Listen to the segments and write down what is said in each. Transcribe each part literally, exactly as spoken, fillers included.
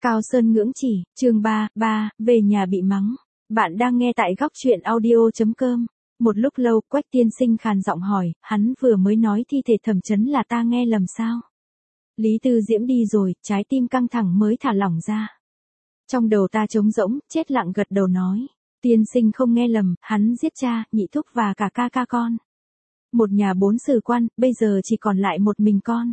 Cao Sơn ngưỡng chỉ, chương ba, ba, về nhà bị mắng. Bạn đang nghe tại góc truyện audio.com. Một lúc lâu, Quách tiên sinh khàn giọng hỏi, hắn vừa mới nói thi thể Thẩm Chấn là ta nghe lầm sao? Lý Tư Diễm đi rồi, trái tim căng thẳng mới thả lỏng ra. Trong đầu ta trống rỗng, chết lặng gật đầu nói. Tiên sinh không nghe lầm, hắn giết cha, nhị thúc và cả ca ca con. Một nhà bốn sử quan, bây giờ chỉ còn lại một mình con.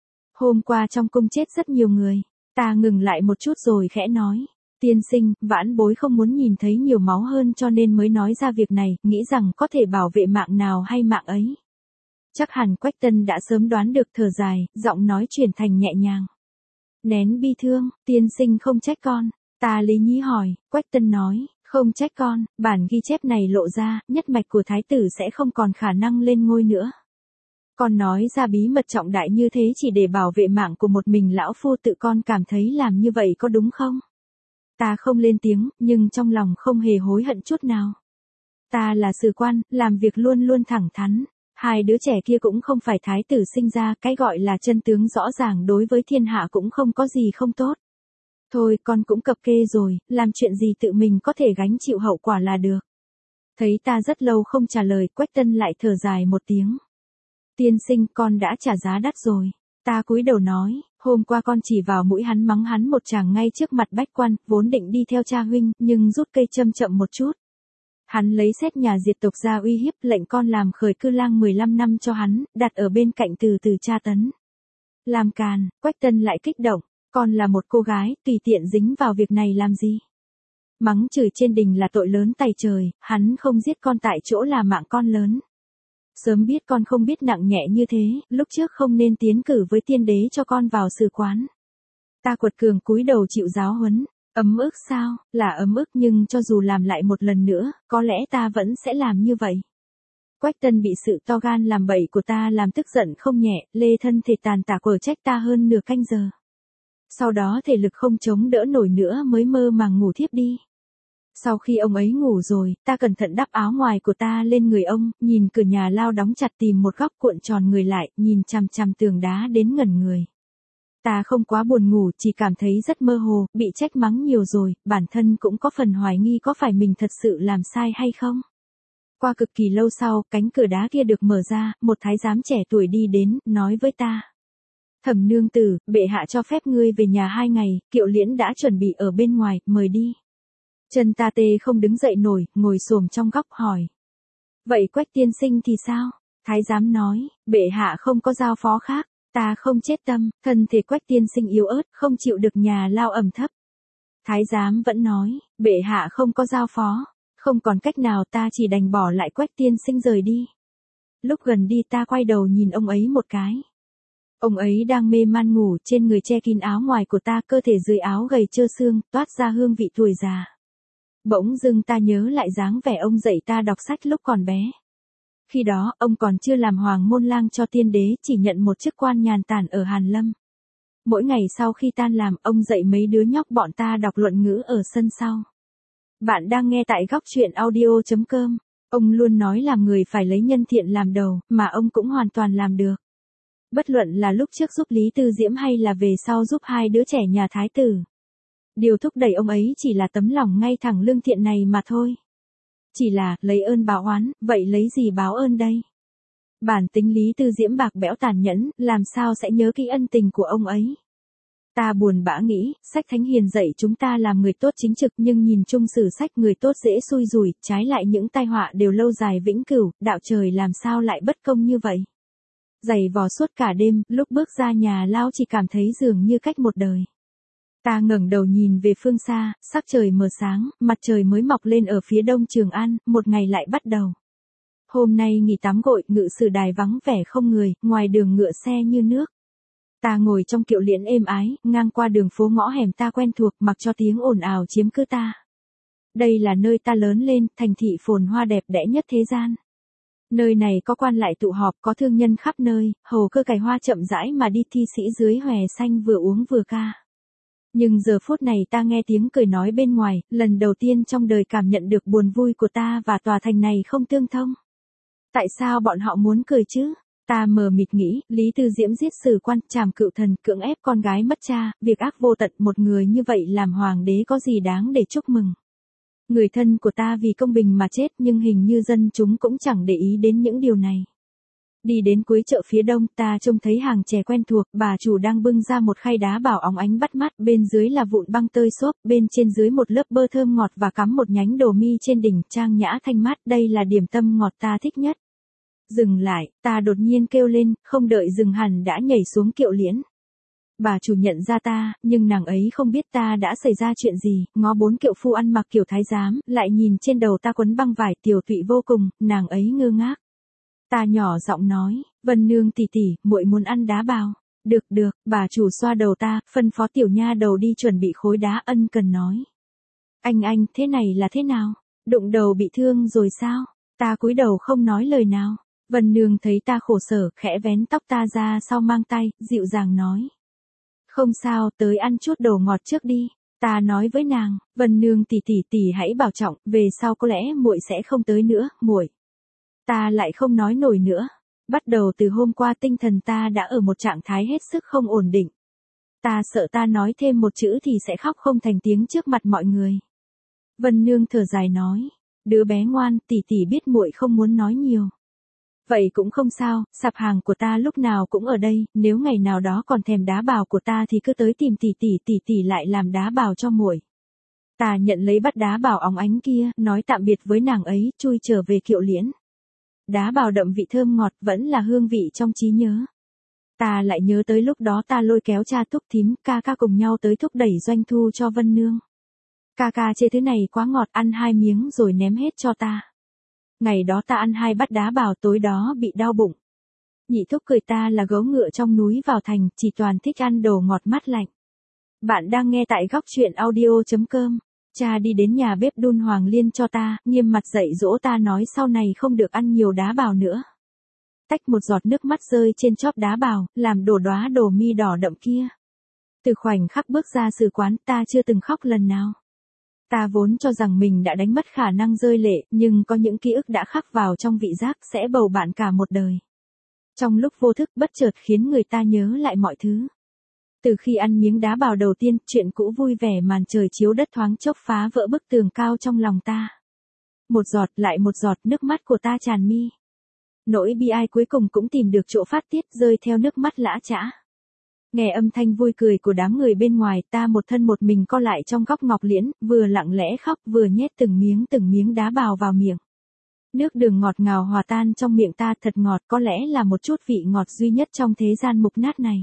Hôm qua trong cung chết rất nhiều người. Ta ngừng lại một chút rồi khẽ nói. Tiên sinh, vãn bối không muốn nhìn thấy nhiều máu hơn cho nên mới nói ra việc này, nghĩ rằng có thể bảo vệ mạng nào hay mạng ấy. Chắc hẳn Quách Tân đã sớm đoán được, thở dài, giọng nói chuyển thành nhẹ nhàng. Nén bi thương, tiên sinh không trách con. Ta lý nhí hỏi, Quách Tân nói, không trách con, bản ghi chép này lộ ra, nhất mạch của thái tử sẽ không còn khả năng lên ngôi nữa. Con nói ra bí mật trọng đại như thế chỉ để bảo vệ mạng của một mình lão phu tự, con cảm thấy làm như vậy có đúng không? Ta không lên tiếng, nhưng trong lòng không hề hối hận chút nào. Ta là sử quan, làm việc luôn luôn thẳng thắn. Hai đứa trẻ kia cũng không phải thái tử sinh ra, cái gọi là chân tướng rõ ràng đối với thiên hạ cũng không có gì không tốt. Thôi con cũng cập kê rồi, làm chuyện gì tự mình có thể gánh chịu hậu quả là được. Thấy ta rất lâu không trả lời, Quách Tân lại thở dài một tiếng. Tiên sinh, con đã trả giá đắt rồi. Ta cúi đầu nói, hôm qua con chỉ vào mũi hắn mắng hắn một tràng ngay trước mặt bách quan, vốn định đi theo cha huynh, nhưng rút cây châm chậm một chút. Hắn lấy xét nhà diệt tộc ra uy hiếp, lệnh con làm khởi cư lang mười lăm năm cho hắn, đặt ở bên cạnh từ từ tra tấn. Làm càn, Quách Tân lại kích động, con là một cô gái, tùy tiện dính vào việc này làm gì? Mắng chửi trên đình là tội lớn tày trời, hắn không giết con tại chỗ là mạng con lớn. Sớm biết con không biết nặng nhẹ như thế, lúc trước không nên tiến cử với tiên đế cho con vào sử quán. Ta quật cường cúi đầu chịu giáo huấn, ấm ức sao, là ấm ức nhưng cho dù làm lại một lần nữa, có lẽ ta vẫn sẽ làm như vậy. Quách Tân bị sự to gan làm bậy của ta làm tức giận không nhẹ, lê thân thể tàn tả quở trách ta hơn nửa canh giờ. Sau đó thể lực không chống đỡ nổi nữa mới mơ màng ngủ thiếp đi. Sau khi ông ấy ngủ rồi, ta cẩn thận đắp áo ngoài của ta lên người ông, nhìn cửa nhà lao đóng chặt tìm một góc cuộn tròn người lại, nhìn chằm chằm tường đá đến ngẩn người. Ta không quá buồn ngủ, chỉ cảm thấy rất mơ hồ, bị trách mắng nhiều rồi, bản thân cũng có phần hoài nghi có phải mình thật sự làm sai hay không. Qua cực kỳ lâu sau, cánh cửa đá kia được mở ra, một thái giám trẻ tuổi đi đến, nói với ta. Thẩm nương tử, bệ hạ cho phép ngươi về nhà hai ngày, Kiệu Liễn đã chuẩn bị ở bên ngoài, mời đi. Chân ta tê không đứng dậy nổi, ngồi xổm trong góc hỏi. Vậy Quách tiên sinh thì sao? Thái giám nói, bệ hạ không có giao phó khác, ta không chết tâm, thân thể Quách tiên sinh yếu ớt, không chịu được nhà lao ẩm thấp. Thái giám vẫn nói, bệ hạ không có giao phó, không còn cách nào ta chỉ đành bỏ lại Quách tiên sinh rời đi. Lúc gần đi ta quay đầu nhìn ông ấy một cái. Ông ấy đang mê man ngủ, trên người che kín áo ngoài của ta, cơ thể dưới áo gầy trơ xương, toát ra hương vị tuổi già. Bỗng dưng ta nhớ lại dáng vẻ ông dạy ta đọc sách lúc còn bé. Khi đó, ông còn chưa làm hoàng môn lang cho tiên đế, chỉ nhận một chức quan nhàn tản ở Hàn Lâm. Mỗi ngày sau khi tan làm, ông dạy mấy đứa nhóc bọn ta đọc luận ngữ ở sân sau. Bạn đang nghe tại góc truyện audio.com. Ông luôn nói làm người phải lấy nhân thiện làm đầu, mà ông cũng hoàn toàn làm được. Bất luận là lúc trước giúp Lý Tư Diễm hay là về sau giúp hai đứa trẻ nhà thái tử. Điều thúc đẩy ông ấy chỉ là tấm lòng ngay thẳng lương thiện này mà thôi. Chỉ là, lấy ơn báo oán, vậy lấy gì báo ơn đây? Bản tính Lý Tư Diễm bạc bẽo tàn nhẫn, làm sao sẽ nhớ kỹ ân tình của ông ấy? Ta buồn bã nghĩ, sách Thánh Hiền dạy chúng ta làm người tốt chính trực, nhưng nhìn chung sử sách người tốt dễ xui rủi, trái lại những tai họa đều lâu dài vĩnh cửu, đạo trời làm sao lại bất công như vậy? Giày vò suốt cả đêm, lúc bước ra nhà lao chỉ cảm thấy dường như cách một đời. Ta ngẩng đầu nhìn về phương xa, sắc trời mờ sáng, mặt trời mới mọc lên ở phía đông Trường An, một ngày lại bắt đầu. Hôm nay nghỉ tắm gội, ngự sử đài vắng vẻ không người, ngoài đường ngựa xe như nước. Ta ngồi trong kiệu liễn êm ái, ngang qua đường phố ngõ hẻm ta quen thuộc, mặc cho tiếng ồn ào chiếm cứ ta. Đây là nơi ta lớn lên, thành thị phồn hoa đẹp đẽ nhất thế gian. Nơi này có quan lại tụ họp, có thương nhân khắp nơi, hầu cơ cày hoa chậm rãi mà đi, thi sĩ dưới hòe xanh vừa uống vừa ca. Nhưng giờ phút này ta nghe tiếng cười nói bên ngoài, lần đầu tiên trong đời cảm nhận được buồn vui của ta và tòa thành này không tương thông. Tại sao bọn họ muốn cười chứ? Ta mờ mịt nghĩ, Lý Tư Diễm giết sử quan, trảm cựu thần, cưỡng ép con gái mất cha, việc ác vô tận, một người như vậy làm hoàng đế có gì đáng để chúc mừng. Người thân của ta vì công bình mà chết, nhưng hình như dân chúng cũng chẳng để ý đến những điều này. Đi đến cuối chợ phía đông, ta trông thấy hàng chè quen thuộc, bà chủ đang bưng ra một khay đá bảo óng ánh bắt mắt, bên dưới là vụn băng tơi xốp, bên trên dưới một lớp bơ thơm ngọt và cắm một nhánh đồ mi trên đỉnh, trang nhã thanh mát, đây là điểm tâm ngọt ta thích nhất. Dừng lại, ta đột nhiên kêu lên, không đợi dừng hẳn đã nhảy xuống kiệu liễn. Bà chủ nhận ra ta, nhưng nàng ấy không biết ta đã xảy ra chuyện gì, ngó bốn kiệu phu ăn mặc kiểu thái giám, lại nhìn trên đầu ta quấn băng vải tiều tụy vô cùng, nàng ấy ngơ ngác. Ta nhỏ giọng nói, Vân Nương tỷ tỷ, muội muốn ăn đá bào. Được được, bà chủ xoa đầu ta, phân phó tiểu nha đầu đi chuẩn bị khối đá, ân cần nói. Anh anh, thế này là thế nào? Đụng đầu bị thương rồi sao? Ta cúi đầu không nói lời nào. Vân Nương thấy ta khổ sở, khẽ vén tóc ta ra sau mang tay, dịu dàng nói. Không sao, tới ăn chút đồ ngọt trước đi. Ta nói với nàng, Vân Nương tỷ tỷ tỷ hãy bảo trọng, về sau có lẽ muội sẽ không tới nữa, muội. Ta lại không nói nổi nữa. Bắt đầu từ hôm qua tinh thần ta đã ở một trạng thái hết sức không ổn định. Ta sợ ta nói thêm một chữ thì sẽ khóc không thành tiếng trước mặt mọi người. Vân Nương thở dài nói, đứa bé ngoan, tỷ tỷ biết muội không muốn nói nhiều. Vậy cũng không sao, sạp hàng của ta lúc nào cũng ở đây, nếu ngày nào đó còn thèm đá bào của ta thì cứ tới tìm tỷ tỷ, tỷ tỷ lại làm đá bào cho muội. Ta nhận lấy bát đá bào óng ánh kia, nói tạm biệt với nàng ấy, chui trở về kiệu liễn. Đá bào đậm vị thơm ngọt vẫn là hương vị trong trí nhớ. Ta lại nhớ tới lúc đó ta lôi kéo cha Thúc thím, ca ca cùng nhau tới thúc đẩy doanh thu cho Vân Nương. Ca ca chê thứ này quá ngọt, ăn hai miếng rồi ném hết cho ta. Ngày đó ta ăn hai bát đá bào, tối đó bị đau bụng. Nhị Thúc cười ta là gấu ngựa trong núi vào thành, chỉ toàn thích ăn đồ ngọt mát lạnh. Bạn đang nghe tại góc truyện audio chấm com. Cha đi đến nhà bếp đun hoàng liên cho ta, nghiêm mặt dạy dỗ ta nói sau này không được ăn nhiều đá bào nữa. Tách một giọt nước mắt rơi trên chóp đá bào, làm đổ đóa đồ mi đỏ đậm kia. Từ khoảnh khắc bước ra sử quán, ta chưa từng khóc lần nào. Ta vốn cho rằng mình đã đánh mất khả năng rơi lệ, nhưng có những ký ức đã khắc vào trong vị giác sẽ bầu bạn cả một đời. Trong lúc vô thức bất chợt khiến người ta nhớ lại mọi thứ. Từ khi ăn miếng đá bào đầu tiên, chuyện cũ vui vẻ màn trời chiếu đất thoáng chốc phá vỡ bức tường cao trong lòng ta. Một giọt lại một giọt nước mắt của ta tràn mi. Nỗi bi ai cuối cùng cũng tìm được chỗ phát tiết, rơi theo nước mắt lã chã. Nghe âm thanh vui cười của đám người bên ngoài, ta một thân một mình co lại trong góc ngọc liễn, vừa lặng lẽ khóc vừa nhét từng miếng từng miếng đá bào vào miệng. Nước đường ngọt ngào hòa tan trong miệng ta, thật ngọt, có lẽ là một chút vị ngọt duy nhất trong thế gian mục nát này.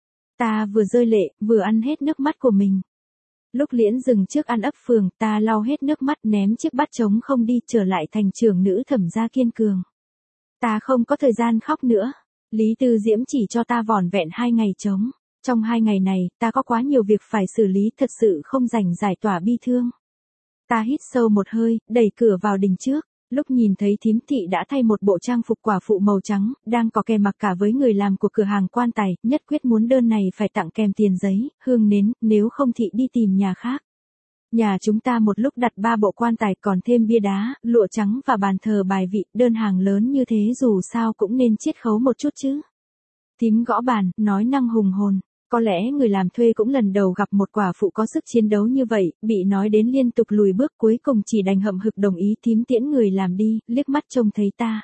Ta vừa rơi lệ, vừa ăn hết nước mắt của mình. Lúc liễn dừng trước ăn ấp phường, ta lau hết nước mắt ném chiếc bát trống không đi, trở lại thành trưởng nữ Thẩm gia kiên cường. Ta không có thời gian khóc nữa. Lý Tư Diễm chỉ cho ta vỏn vẹn hai ngày trống. Trong hai ngày này, ta có quá nhiều việc phải xử lý, thật sự không rảnh giải tỏa bi thương. Ta hít sâu một hơi, đẩy cửa vào đình trước. Lúc nhìn thấy thím thị đã thay một bộ trang phục quả phụ màu trắng, đang có kè mặc cả với người làm của cửa hàng quan tài, nhất quyết muốn đơn này phải tặng kèm tiền giấy, hương nến, nếu không thị đi tìm nhà khác. Nhà chúng ta một lúc đặt ba bộ quan tài còn thêm bia đá, lụa trắng và bàn thờ bài vị, đơn hàng lớn như thế dù sao cũng nên chiết khấu một chút chứ. Thím gõ bàn, nói năng hùng hồn. Có lẽ người làm thuê cũng lần đầu gặp một quả phụ có sức chiến đấu như vậy, bị nói đến liên tục lùi bước, cuối cùng chỉ đành hậm hực đồng ý. Thím tiễn người làm đi, liếc mắt trông thấy ta.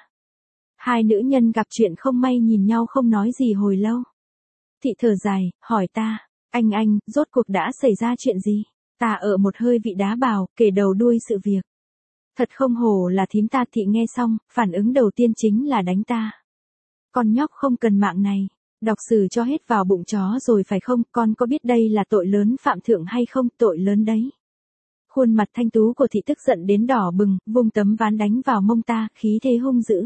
Hai nữ nhân gặp chuyện không may nhìn nhau không nói gì hồi lâu. Thị thở dài, hỏi ta, anh anh, rốt cuộc đã xảy ra chuyện gì? Ta ở một hơi vị đá bào, kể đầu đuôi sự việc. Thật không hổ là thím ta. Thị nghe xong, phản ứng đầu tiên chính là đánh ta. Con nhóc không cần mạng này. Đọc sử cho hết vào bụng chó rồi phải không, con có biết đây là tội lớn phạm thượng hay không, tội lớn đấy. Khuôn mặt thanh tú của thị tức giận đến đỏ bừng, vung tấm ván đánh vào mông ta, khí thế hung dữ.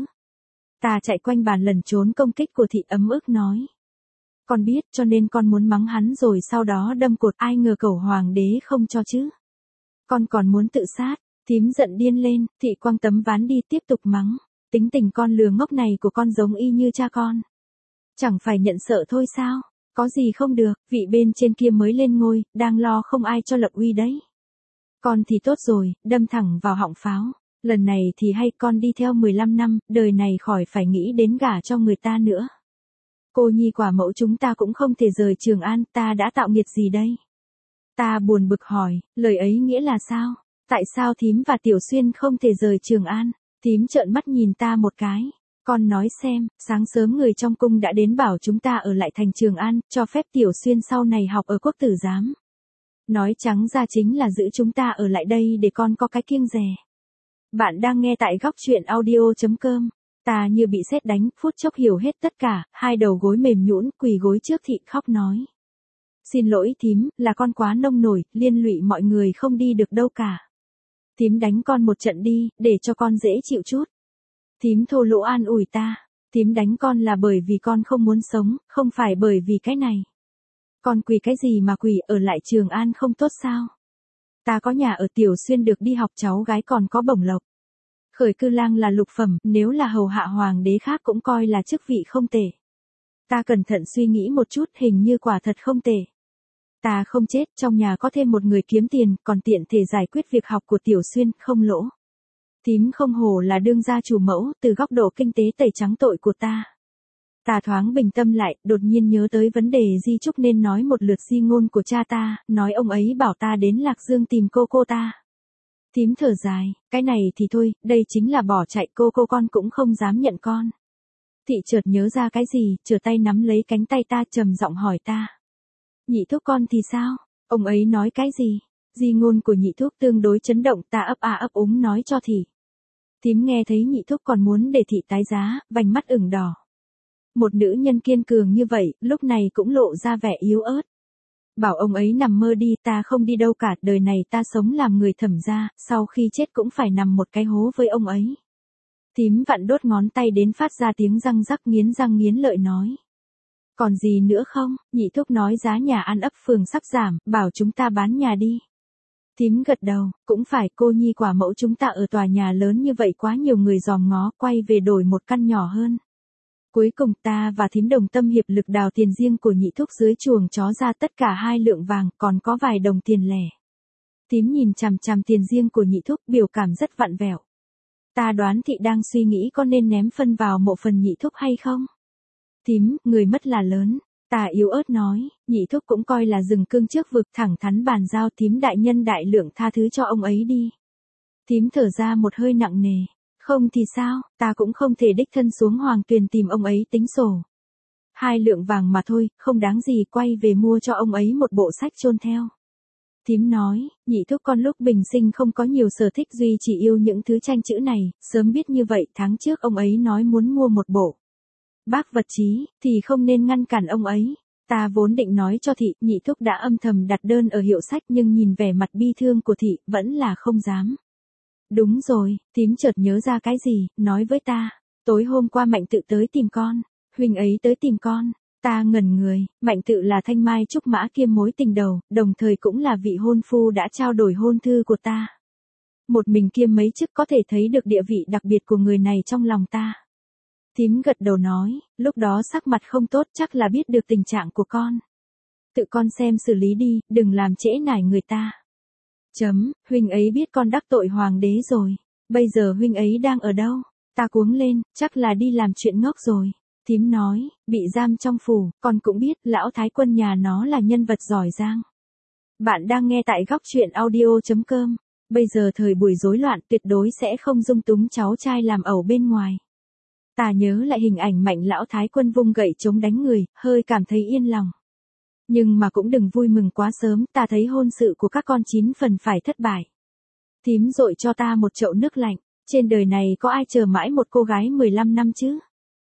Ta chạy quanh bàn lẩn trốn công kích của thị, ấm ức nói. Con biết, cho nên con muốn mắng hắn rồi sau đó đâm cột, ai ngờ cẩu hoàng đế không cho chứ. Con còn muốn tự sát. Thím giận điên lên, thị quăng tấm ván đi tiếp tục mắng. Tính tình con lừa ngốc này của con giống y như cha con. Chẳng phải nhận sợ thôi sao? Có gì không được, vị bên trên kia mới lên ngôi, đang lo không ai cho lập uy đấy. Con thì tốt rồi, đâm thẳng vào họng pháo. Lần này thì hay con đi theo mười lăm năm, đời này khỏi phải nghĩ đến gả cho người ta nữa. Cô nhi quả mẫu chúng ta cũng không thể rời Trường An, ta đã tạo nghiệt gì đây? Ta buồn bực hỏi, lời ấy nghĩa là sao? Tại sao thím và Tiểu Xuyên không thể rời Trường An? Thím trợn mắt nhìn ta một cái. Con nói xem, sáng sớm người trong cung đã đến bảo chúng ta ở lại thành Trường An, cho phép Tiểu Xuyên sau này học ở quốc tử giám. Nói trắng ra chính là giữ chúng ta ở lại đây để con có cái kiêng dè. Bạn đang nghe tại góc chuyện audio chấm com. Ta như bị sét đánh, phút chốc hiểu hết tất cả, hai đầu gối mềm nhũn, quỳ gối trước thị khóc nói. Xin lỗi thím, là con quá nông nổi, liên lụy mọi người không đi được đâu cả. Thím đánh con một trận đi, để cho con dễ chịu chút. Thím thô lỗ an ủi ta. Thím đánh con là bởi vì con không muốn sống, không phải bởi vì cái này. Con quỳ cái gì mà quỳ, ở lại Trường An không tốt sao? Ta có nhà ở, Tiểu Xuyên được đi học, cháu gái còn có bổng lộc. Khởi cư lang là lục phẩm, nếu là hầu hạ hoàng đế khác cũng coi là chức vị không tệ. Ta cẩn thận suy nghĩ một chút, hình như quả thật không tệ. Ta không chết, trong nhà có thêm một người kiếm tiền, còn tiện thể giải quyết việc học của Tiểu Xuyên, không lỗ. Thím không hổ là đương gia chủ mẫu, từ góc độ kinh tế tẩy trắng tội của ta. Ta thoáng bình tâm lại, đột nhiên nhớ tới vấn đề di chúc nên nói một lượt di ngôn của cha ta, nói ông ấy bảo ta đến Lạc Dương tìm cô cô ta. Thím thở dài, cái này thì thôi, đây chính là bỏ chạy, cô cô con cũng không dám nhận con. Thị chợt nhớ ra cái gì, trở tay nắm lấy cánh tay ta trầm giọng hỏi ta. Nhị thúc con thì sao? Ông ấy nói cái gì? Di ngôn của nhị thúc tương đối chấn động, ta ấp a ấp úng nói cho thị. Thím nghe thấy nhị thúc còn muốn để thị tái giá, vành mắt ửng đỏ. Một nữ nhân kiên cường như vậy, lúc này cũng lộ ra vẻ yếu ớt. Bảo ông ấy nằm mơ đi, ta không đi đâu cả, đời này ta sống làm người Thẩm gia, sau khi chết cũng phải nằm một cái hố với ông ấy. Thím vặn đốt ngón tay đến phát ra tiếng răng rắc, nghiến răng nghiến lợi nói. Còn gì nữa không? Nhị thúc nói giá nhà An Ấp phường sắp giảm, bảo chúng ta bán nhà đi. Thím gật đầu, cũng phải, cô nhi quả mẫu chúng ta ở tòa nhà lớn như vậy quá nhiều người dòm ngó, quay về đổi một căn nhỏ hơn. Cuối cùng ta và thím đồng tâm hiệp lực đào tiền riêng của nhị thúc dưới chuồng chó ra tất cả hai lượng vàng, còn có vài đồng tiền lẻ. Thím nhìn chằm chằm tiền riêng của nhị thúc, biểu cảm rất vặn vẹo. Ta đoán thị đang suy nghĩ có nên ném phân vào mộ phần nhị thúc hay không? Thím, người mất là lớn. Ta yếu ớt nói, nhị thúc cũng coi là rừng cương trước vực, thẳng thắn bàn giao, thím đại nhân đại lượng tha thứ cho ông ấy đi. Thím thở ra một hơi nặng nề. Không thì sao, ta cũng không thể đích thân xuống Hoàng Tuyền tìm ông ấy tính sổ. Hai lượng vàng mà thôi, không đáng gì, quay về mua cho ông ấy một bộ sách chôn theo. Thím nói, nhị thúc con lúc bình sinh không có nhiều sở thích, duy chỉ yêu những thứ tranh chữ này, sớm biết như vậy, tháng trước ông ấy nói muốn mua một bộ. Bác vật chí, thì không nên ngăn cản ông ấy. Ta vốn định nói cho thị, nhị thúc đã âm thầm đặt đơn ở hiệu sách, nhưng nhìn vẻ mặt bi thương của thị, vẫn là không dám. Đúng rồi, thím chợt nhớ ra cái gì, nói với ta. Tối hôm qua Mạnh Tự tới tìm con. Huynh ấy tới tìm con. Ta ngẩn người, Mạnh Tự là thanh mai trúc mã kiêm mối tình đầu, đồng thời cũng là vị hôn phu đã trao đổi hôn thư của ta. Một mình kiêm mấy chức, có thể thấy được địa vị đặc biệt của người này trong lòng ta. Thím gật đầu nói, lúc đó sắc mặt không tốt, chắc là biết được tình trạng của con. Tự con xem xử lý đi, đừng làm trễ nải người ta. Chấm, huynh ấy biết con đắc tội hoàng đế rồi. Bây giờ huynh ấy đang ở đâu? Ta cuống lên, chắc là đi làm chuyện ngốc rồi. Thím nói, bị giam trong phủ, con cũng biết, lão thái quân nhà nó là nhân vật giỏi giang. Bạn đang nghe tại góc chuyện audio chấm com. Bây giờ thời buổi rối loạn, tuyệt đối sẽ không dung túng cháu trai làm ẩu bên ngoài. Ta nhớ lại hình ảnh Mạnh lão thái quân vung gậy chống đánh người, hơi cảm thấy yên lòng. Nhưng mà cũng đừng vui mừng quá sớm, ta thấy hôn sự của các con chín phần phải thất bại. Thím dội cho ta một chậu nước lạnh, trên đời này có ai chờ mãi một cô gái mười lăm năm chứ?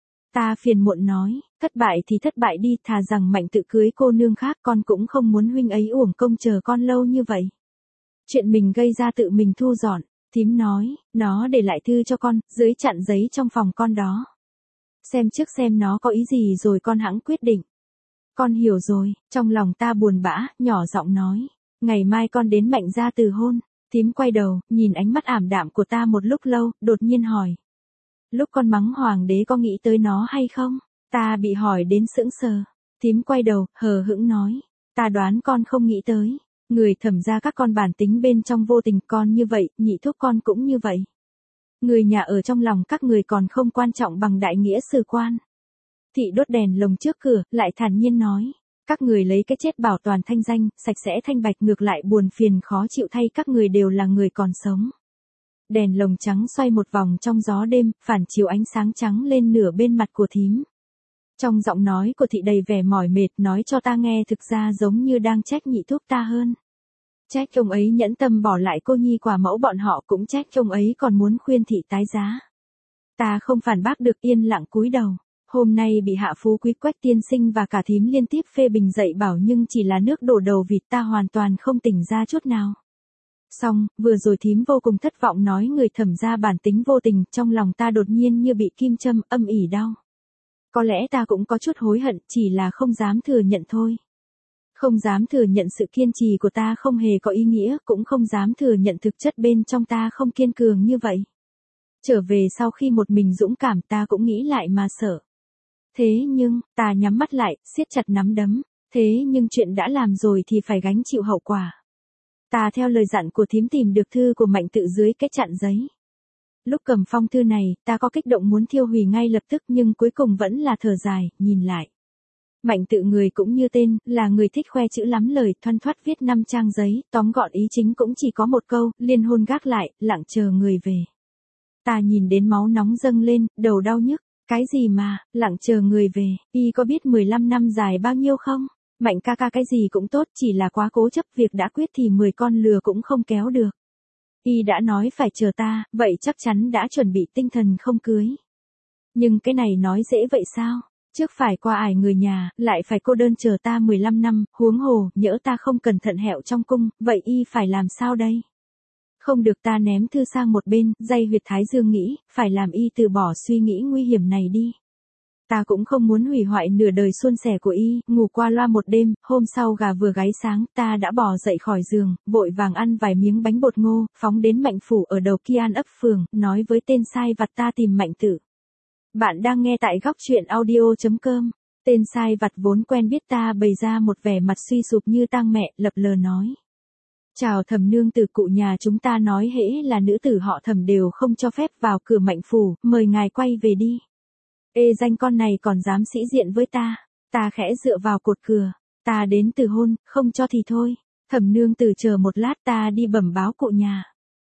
Ta phiền muộn nói, thất bại thì thất bại đi, thà rằng Mạnh tự cưới cô nương khác, con cũng không muốn huynh ấy uổng công chờ con lâu như vậy. Chuyện mình gây ra tự mình thu dọn. Thím nói, nó để lại thư cho con, dưới chặn giấy trong phòng con đó. Xem trước xem nó có ý gì rồi con hẵng quyết định. Con hiểu rồi, trong lòng ta buồn bã, nhỏ giọng nói. Ngày mai con đến Mạnh gia từ hôn. Thím quay đầu, nhìn ánh mắt ảm đạm của ta một lúc lâu, đột nhiên hỏi. Lúc con mắng hoàng đế có nghĩ tới nó hay không? Ta bị hỏi đến sững sờ. Thím quay đầu, hờ hững nói. Ta đoán con không nghĩ tới. Người Thẩm gia các con bản tính bên trong vô tình, con như vậy, nhị thúc con cũng như vậy. Người nhà ở trong lòng các người còn không quan trọng bằng đại nghĩa sử quan. Thị đốt đèn lồng trước cửa, lại thản nhiên nói. Các người lấy cái chết bảo toàn thanh danh, sạch sẽ thanh bạch, ngược lại buồn phiền khó chịu thay các người đều là người còn sống. Đèn lồng trắng xoay một vòng trong gió đêm, phản chiếu ánh sáng trắng lên nửa bên mặt của thím. Trong giọng nói của thị đầy vẻ mỏi mệt, nói cho ta nghe thực ra giống như đang trách nhị thúc ta hơn. Trách ông ấy nhẫn tâm bỏ lại cô nhi quả mẫu bọn họ, cũng trách ông ấy còn muốn khuyên thị tái giá. Ta không phản bác được, yên lặng cúi đầu. Hôm nay bị hạ phú quý Quách tiên sinh và cả thím liên tiếp phê bình dạy bảo, nhưng chỉ là nước đổ đầu vịt, ta hoàn toàn không tỉnh ra chút nào. Xong, vừa rồi thím vô cùng thất vọng nói người Thẩm gia bản tính vô tình, trong lòng ta đột nhiên như bị kim châm, âm ỉ đau. Có lẽ ta cũng có chút hối hận, chỉ là không dám thừa nhận thôi. Không dám thừa nhận sự kiên trì của ta không hề có ý nghĩa, cũng không dám thừa nhận thực chất bên trong ta không kiên cường như vậy. Trở về sau khi một mình dũng cảm, ta cũng nghĩ lại mà sợ. Thế nhưng, ta nhắm mắt lại, siết chặt nắm đấm. Thế nhưng chuyện đã làm rồi thì phải gánh chịu hậu quả. Ta theo lời dặn của thím tìm được thư của Mạnh Tự dưới cái chặn giấy. Lúc cầm phong thư này, ta có kích động muốn thiêu hủy ngay lập tức, nhưng cuối cùng vẫn là thở dài, nhìn lại. Mạnh Tự người cũng như tên, là người thích khoe chữ lắm lời, thoăn thoắt viết năm trang giấy, tóm gọn ý chính cũng chỉ có một câu, liên hôn gác lại, lặng chờ người về. Ta nhìn đến máu nóng dâng lên, đầu đau nhức. Cái gì mà, lặng chờ người về, y có biết mười lăm năm dài bao nhiêu không? Mạnh ca ca cái gì cũng tốt, chỉ là quá cố chấp, việc đã quyết thì mười con lừa cũng không kéo được. Y đã nói phải chờ ta, vậy chắc chắn đã chuẩn bị tinh thần không cưới. Nhưng cái này nói dễ vậy sao? Trước phải qua ải người nhà, lại phải cô đơn chờ ta mười lăm năm, huống hồ, nhỡ ta không cẩn thận hẹo trong cung, vậy y phải làm sao đây? Không được, ta ném thư sang một bên, day huyệt thái dương nghĩ, phải làm y từ bỏ suy nghĩ nguy hiểm này đi. Ta cũng không muốn hủy hoại nửa đời suôn sẻ của y, ngủ qua loa một đêm, hôm sau gà vừa gáy sáng, ta đã bò dậy khỏi giường, vội vàng ăn vài miếng bánh bột ngô, phóng đến Mạnh phủ ở đầu Ki An ấp phường, nói với tên sai vặt ta tìm Mạnh Tự. Bạn đang nghe tại góc truyện audio chấm com. Tên sai vặt vốn quen biết ta bày ra một vẻ mặt suy sụp như tang mẹ, lập lờ nói. Chào Thẩm nương tử, cụ nhà chúng ta nói hễ là nữ tử họ Thẩm đều không cho phép vào cửa Mạnh phủ, mời ngài quay về đi. Ê, danh con này còn dám sĩ diện với ta. Ta khẽ dựa vào cột cửa. Ta đến từ hôn, không cho thì thôi. Thẩm nương tử chờ một lát, ta đi bẩm báo cụ nhà.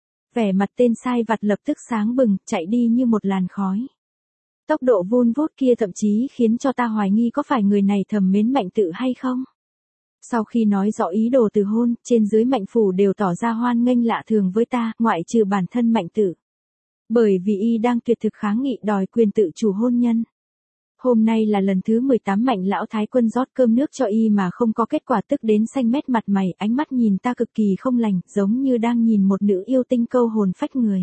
Vẻ mặt tên sai vặt lập tức sáng bừng, chạy đi như một làn khói. Tốc độ vun vút kia thậm chí khiến cho ta hoài nghi có phải người này thầm mến Mạnh Tự hay không. Sau khi nói rõ ý đồ từ hôn, trên dưới Mạnh phủ đều tỏ ra hoan nghênh lạ thường với ta, ngoại trừ bản thân Mạnh Tự. Bởi vì y đang tuyệt thực kháng nghị đòi quyền tự chủ hôn nhân. Hôm nay là lần thứ mười tám Mạnh lão thái quân rót cơm nước cho y mà không có kết quả, tức đến xanh mét mặt mày, ánh mắt nhìn ta cực kỳ không lành, giống như đang nhìn một nữ yêu tinh câu hồn phách người.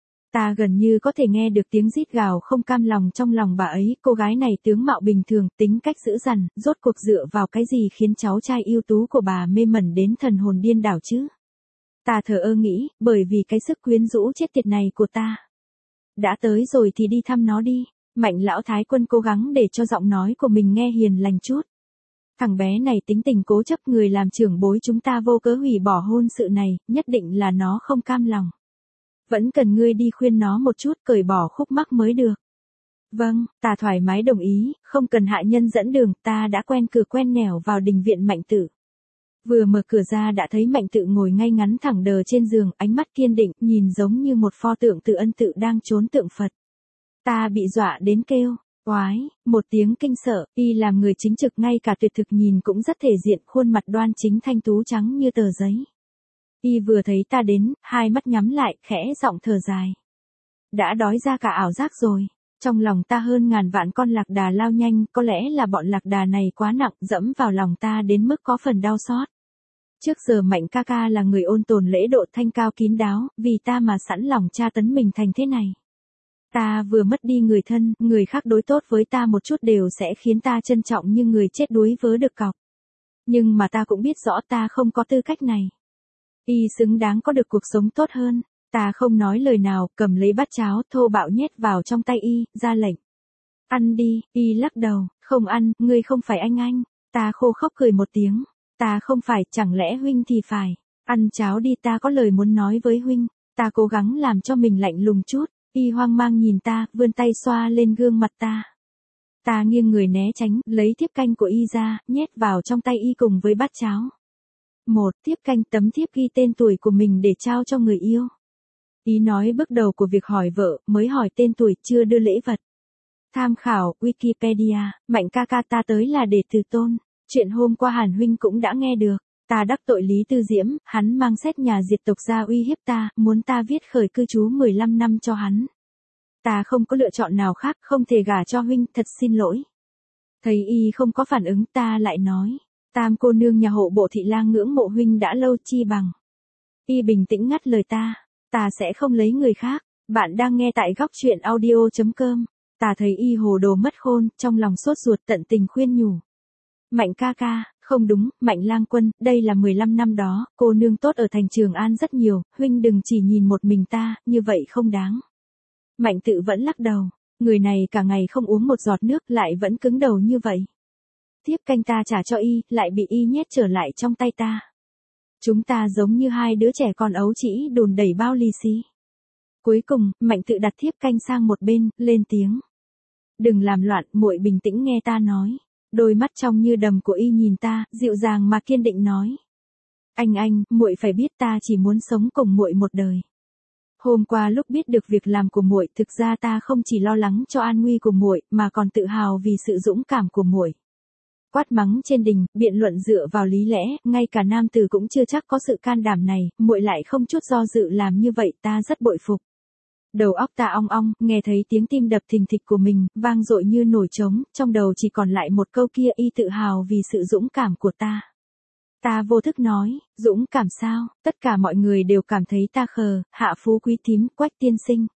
Ta gần như có thể nghe được tiếng rít gào không cam lòng trong lòng bà ấy, cô gái này tướng mạo bình thường, tính cách dữ dằn, rốt cuộc dựa vào cái gì khiến cháu trai ưu tú của bà mê mẩn đến thần hồn điên đảo chứ? Ta thờ ơ nghĩ, bởi vì cái sức quyến rũ chết tiệt này của ta. Đã tới rồi thì đi thăm nó đi. Mạnh lão thái quân cố gắng để cho giọng nói của mình nghe hiền lành chút. Thằng bé này tính tình cố chấp, người làm trưởng bối chúng ta vô cớ hủy bỏ hôn sự này, nhất định là nó không cam lòng. Vẫn cần ngươi đi khuyên nó một chút, cởi bỏ khúc mắc mới được. Vâng, ta thoải mái đồng ý, không cần hạ nhân dẫn đường, ta đã quen cửa quen nẻo vào đình viện Mạnh Tự. Vừa mở cửa ra đã thấy Mạnh Tự ngồi ngay ngắn thẳng đờ trên giường, ánh mắt kiên định, nhìn giống như một pho tượng Từ Ân Tự đang trốn tượng Phật. Ta bị dọa đến kêu, oái, một tiếng kinh sợ, y làm người chính trực ngay cả tuyệt thực nhìn cũng rất thể diện, khuôn mặt đoan chính thanh tú trắng như tờ giấy. Y vừa thấy ta đến, hai mắt nhắm lại, khẽ giọng thở dài. Đã đói ra cả ảo giác rồi. Trong lòng ta hơn ngàn vạn con lạc đà lao nhanh, có lẽ là bọn lạc đà này quá nặng, dẫm vào lòng ta đến mức có phần đau xót. Trước giờ Mạnh ca ca là người ôn tồn lễ độ thanh cao kín đáo, vì ta mà sẵn lòng tra tấn mình thành thế này. Ta vừa mất đi người thân, người khác đối tốt với ta một chút đều sẽ khiến ta trân trọng như người chết đuối vớ được cọc. Nhưng mà ta cũng biết rõ ta không có tư cách này. Y xứng đáng có được cuộc sống tốt hơn. Ta không nói lời nào, cầm lấy bát cháo thô bạo nhét vào trong tay y, ra lệnh. Ăn đi, y lắc đầu, không ăn, ngươi không phải anh anh. Ta khô khóc cười một tiếng. Ta không phải, chẳng lẽ huynh thì phải. Ăn cháo đi, ta có lời muốn nói với huynh. Ta cố gắng làm cho mình lạnh lùng chút. Y hoang mang nhìn ta, vươn tay xoa lên gương mặt ta. Ta nghiêng người né tránh, lấy thiếp canh của Y ra, nhét vào trong tay Y cùng với bát cháo. Một, thiếp canh, tấm thiếp ghi tên tuổi của mình để trao cho người yêu. Y nói bước đầu của việc hỏi vợ, mới hỏi tên tuổi, chưa đưa lễ vật. Tham khảo, Wikipedia, Mạnh ca ca ta tới là để từ tôn. Chuyện hôm qua Hàn huynh cũng đã nghe được. Ta đắc tội Lý Tư Diễm, hắn mang xét nhà diệt tộc ra uy hiếp ta, muốn ta viết khởi cư trú mười lăm năm cho hắn. Ta không có lựa chọn nào khác, không thể gả cho huynh, thật xin lỗi. Thấy Y không có phản ứng, ta lại nói. Tam cô nương nhà hộ bộ thị lang ngưỡng mộ huynh đã lâu, chi bằng. Y bình tĩnh ngắt lời ta. Ta sẽ không lấy người khác. Bạn đang nghe tại góc truyện audio chấm com. Ta thấy Y hồ đồ mất khôn, trong lòng sốt ruột tận tình khuyên nhủ. Mạnh ca ca, không đúng, Mạnh lang quân, đây là mười lăm năm đó, cô nương tốt ở thành Trường An rất nhiều, huynh đừng chỉ nhìn một mình ta, như vậy không đáng. Mạnh tự vẫn lắc đầu, người này cả ngày không uống một giọt nước lại vẫn cứng đầu như vậy. Thiếp canh ta trả cho Y, lại bị Y nhét trở lại trong tay ta. Chúng ta giống như hai đứa trẻ con ấu trĩ đùn đẩy bao lì xì. Cuối cùng, Mạnh tự đặt thiếp canh sang một bên, lên tiếng. Đừng làm loạn, muội bình tĩnh nghe ta nói. Đôi mắt trong như đầm của Y nhìn ta, dịu dàng mà kiên định nói. Anh anh, muội phải biết ta chỉ muốn sống cùng muội một đời. Hôm qua lúc biết được việc làm của muội, thực ra ta không chỉ lo lắng cho an nguy của muội, mà còn tự hào vì sự dũng cảm của muội. Quát mắng trên đình, biện luận dựa vào lý lẽ, ngay cả nam tử cũng chưa chắc có sự can đảm này, muội lại không chút do dự làm như vậy, ta rất bội phục. Đầu óc ta ong ong, nghe thấy tiếng tim đập thình thịch của mình, vang dội như nổi trống, trong đầu chỉ còn lại một câu kia, Y tự hào vì sự dũng cảm của ta. Ta vô thức nói, dũng cảm sao, tất cả mọi người đều cảm thấy ta khờ, Hạ Phú Quý thím, Quách tiên sinh.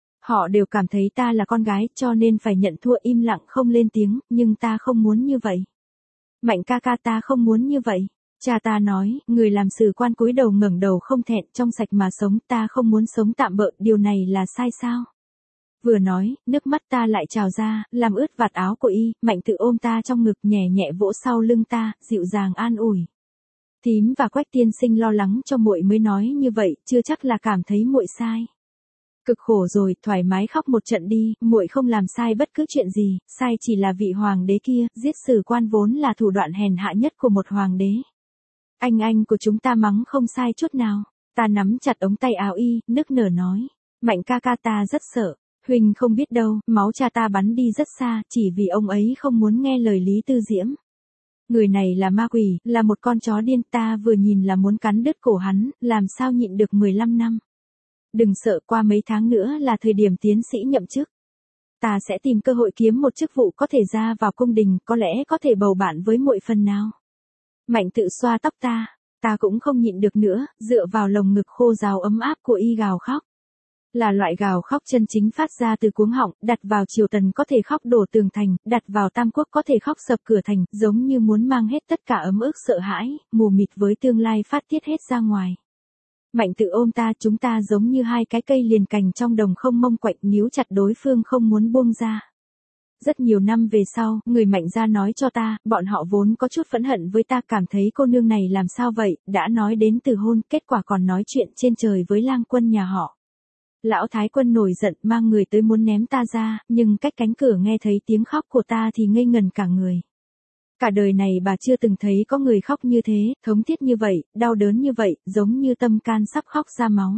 Họ đều cảm thấy ta là con gái, cho nên phải nhận thua im lặng không lên tiếng, nhưng ta không muốn như vậy. Mạnh ca ca ta không muốn như vậy. Cha ta nói, người làm sử quan cúi đầu ngẩng đầu không thẹn, trong sạch mà sống, ta không muốn sống tạm bợ, điều này là sai sao? Vừa nói, nước mắt ta lại trào ra, làm ướt vạt áo của Y, Mạnh tự ôm ta trong ngực, nhẹ nhẹ vỗ sau lưng ta, dịu dàng an ủi. Thím và Quách tiên sinh lo lắng cho muội mới nói như vậy, chưa chắc là cảm thấy muội sai. Cực khổ rồi, thoải mái khóc một trận đi, muội không làm sai bất cứ chuyện gì, sai chỉ là vị hoàng đế kia, giết sử quan vốn là thủ đoạn hèn hạ nhất của một hoàng đế. Anh anh của chúng ta mắng không sai chút nào. Ta nắm chặt ống tay áo Y, nức nở nói. Mạnh ca ca ta rất sợ. Huynh không biết đâu, máu cha ta bắn đi rất xa, chỉ vì ông ấy không muốn nghe lời Lý Tư Diễm. Người này là ma quỷ, là một con chó điên, ta vừa nhìn là muốn cắn đứt cổ hắn, làm sao nhịn được mười lăm năm. Đừng sợ, qua mấy tháng nữa là thời điểm tiến sĩ nhậm chức. Ta sẽ tìm cơ hội kiếm một chức vụ có thể ra vào cung đình, có lẽ có thể bầu bạn với muội phần nào. Mạnh tự xoa tóc ta, ta cũng không nhịn được nữa, dựa vào lồng ngực khô ráo ấm áp của Y gào khóc. Là loại gào khóc chân chính phát ra từ cuống họng, đặt vào Triều Tần có thể khóc đổ tường thành, đặt vào Tam Quốc có thể khóc sập cửa thành, giống như muốn mang hết tất cả ấm ức sợ hãi, mù mịt với tương lai phát tiết hết ra ngoài. Mạnh tự ôm ta, chúng ta giống như hai cái cây liền cành trong đồng không mông quạnh, níu chặt đối phương không muốn buông ra. Rất nhiều năm về sau, người Mạnh gia nói cho ta, bọn họ vốn có chút phẫn hận với ta, cảm thấy cô nương này làm sao vậy, đã nói đến từ hôn, kết quả còn nói chuyện trên trời với lang quân nhà họ. Lão Thái Quân nổi giận, mang người tới muốn ném ta ra, nhưng cách cánh cửa nghe thấy tiếng khóc của ta thì ngây ngần cả người. Cả đời này bà chưa từng thấy có người khóc như thế, thống thiết như vậy, đau đớn như vậy, giống như tâm can sắp khóc ra máu.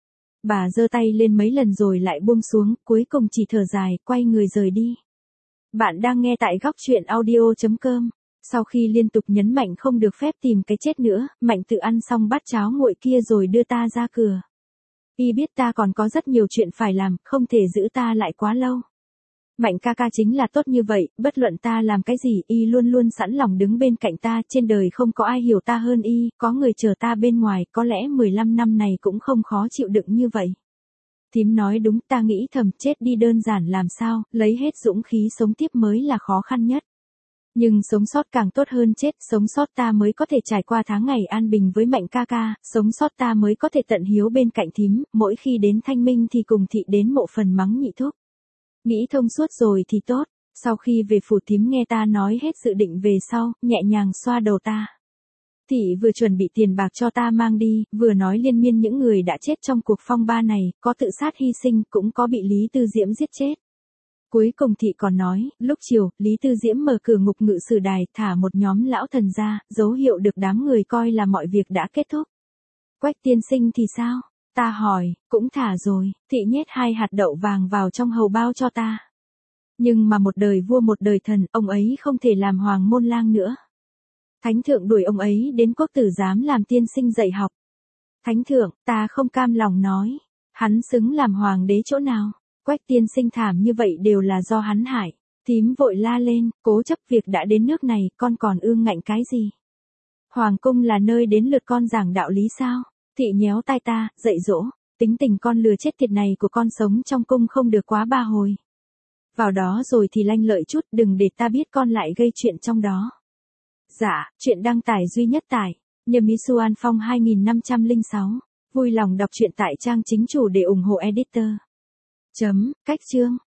Bà giơ tay lên mấy lần rồi lại buông xuống, cuối cùng chỉ thở dài, quay người rời đi. Bạn đang nghe tại góc truyện audio chấm com. Sau khi liên tục nhấn mạnh không được phép tìm cái chết nữa, Mạnh tự ăn xong bát cháo nguội kia rồi đưa ta ra cửa. Y biết ta còn có rất nhiều chuyện phải làm, không thể giữ ta lại quá lâu. Mạnh ca ca chính là tốt như vậy, bất luận ta làm cái gì, Y luôn luôn sẵn lòng đứng bên cạnh ta, trên đời không có ai hiểu ta hơn Y, có người chờ ta bên ngoài, có lẽ mười lăm năm này cũng không khó chịu đựng như vậy. Thím nói đúng, ta nghĩ thầm, chết đi đơn giản làm sao, lấy hết dũng khí sống tiếp mới là khó khăn nhất. Nhưng sống sót càng tốt hơn chết, sống sót ta mới có thể trải qua tháng ngày an bình với Mạnh ca ca, sống sót ta mới có thể tận hiếu bên cạnh thím, mỗi khi đến thanh minh thì cùng thị đến mộ phần mắng nhị thúc. Nghĩ thông suốt rồi thì tốt, sau khi về phủ thím nghe ta nói hết dự định về sau, nhẹ nhàng xoa đầu ta. Thị vừa chuẩn bị tiền bạc cho ta mang đi, vừa nói liên miên những người đã chết trong cuộc phong ba này, có tự sát hy sinh, cũng có bị Lý Tư Diễm giết chết. Cuối cùng thị còn nói, lúc chiều, Lý Tư Diễm mở cửa ngục ngự sử đài, thả một nhóm lão thần ra, dấu hiệu được đám người coi là mọi việc đã kết thúc. Quách tiên sinh thì sao? Ta hỏi, cũng thả rồi, thị nhét hai hạt đậu vàng vào trong hầu bao cho ta. Nhưng mà một đời vua một đời thần, ông ấy không thể làm hoàng môn lang nữa. Thánh thượng đuổi ông ấy đến quốc tử giám làm tiên sinh dạy học. Thánh thượng, ta không cam lòng nói, hắn xứng làm hoàng đế chỗ nào? Quách tiên sinh thảm như vậy đều là do hắn hại. Thím vội la lên, cố chấp việc đã đến nước này, con còn ương ngạnh cái gì? Hoàng cung là nơi đến lượt con giảng đạo lý sao? Thị nhéo tai ta, dạy dỗ, tính tình con lừa chết tiệt này của con sống trong cung không được quá ba hồi. Vào đó rồi thì lanh lợi chút, đừng để ta biết con lại gây chuyện trong đó. Dạ, chuyện đăng tải duy nhất tại Nhâm Ý Xuân Phong hai nghìn năm trăm lẻ sáu. Vui lòng đọc truyện tại trang chính chủ để ủng hộ editor. Chấm, cách chương.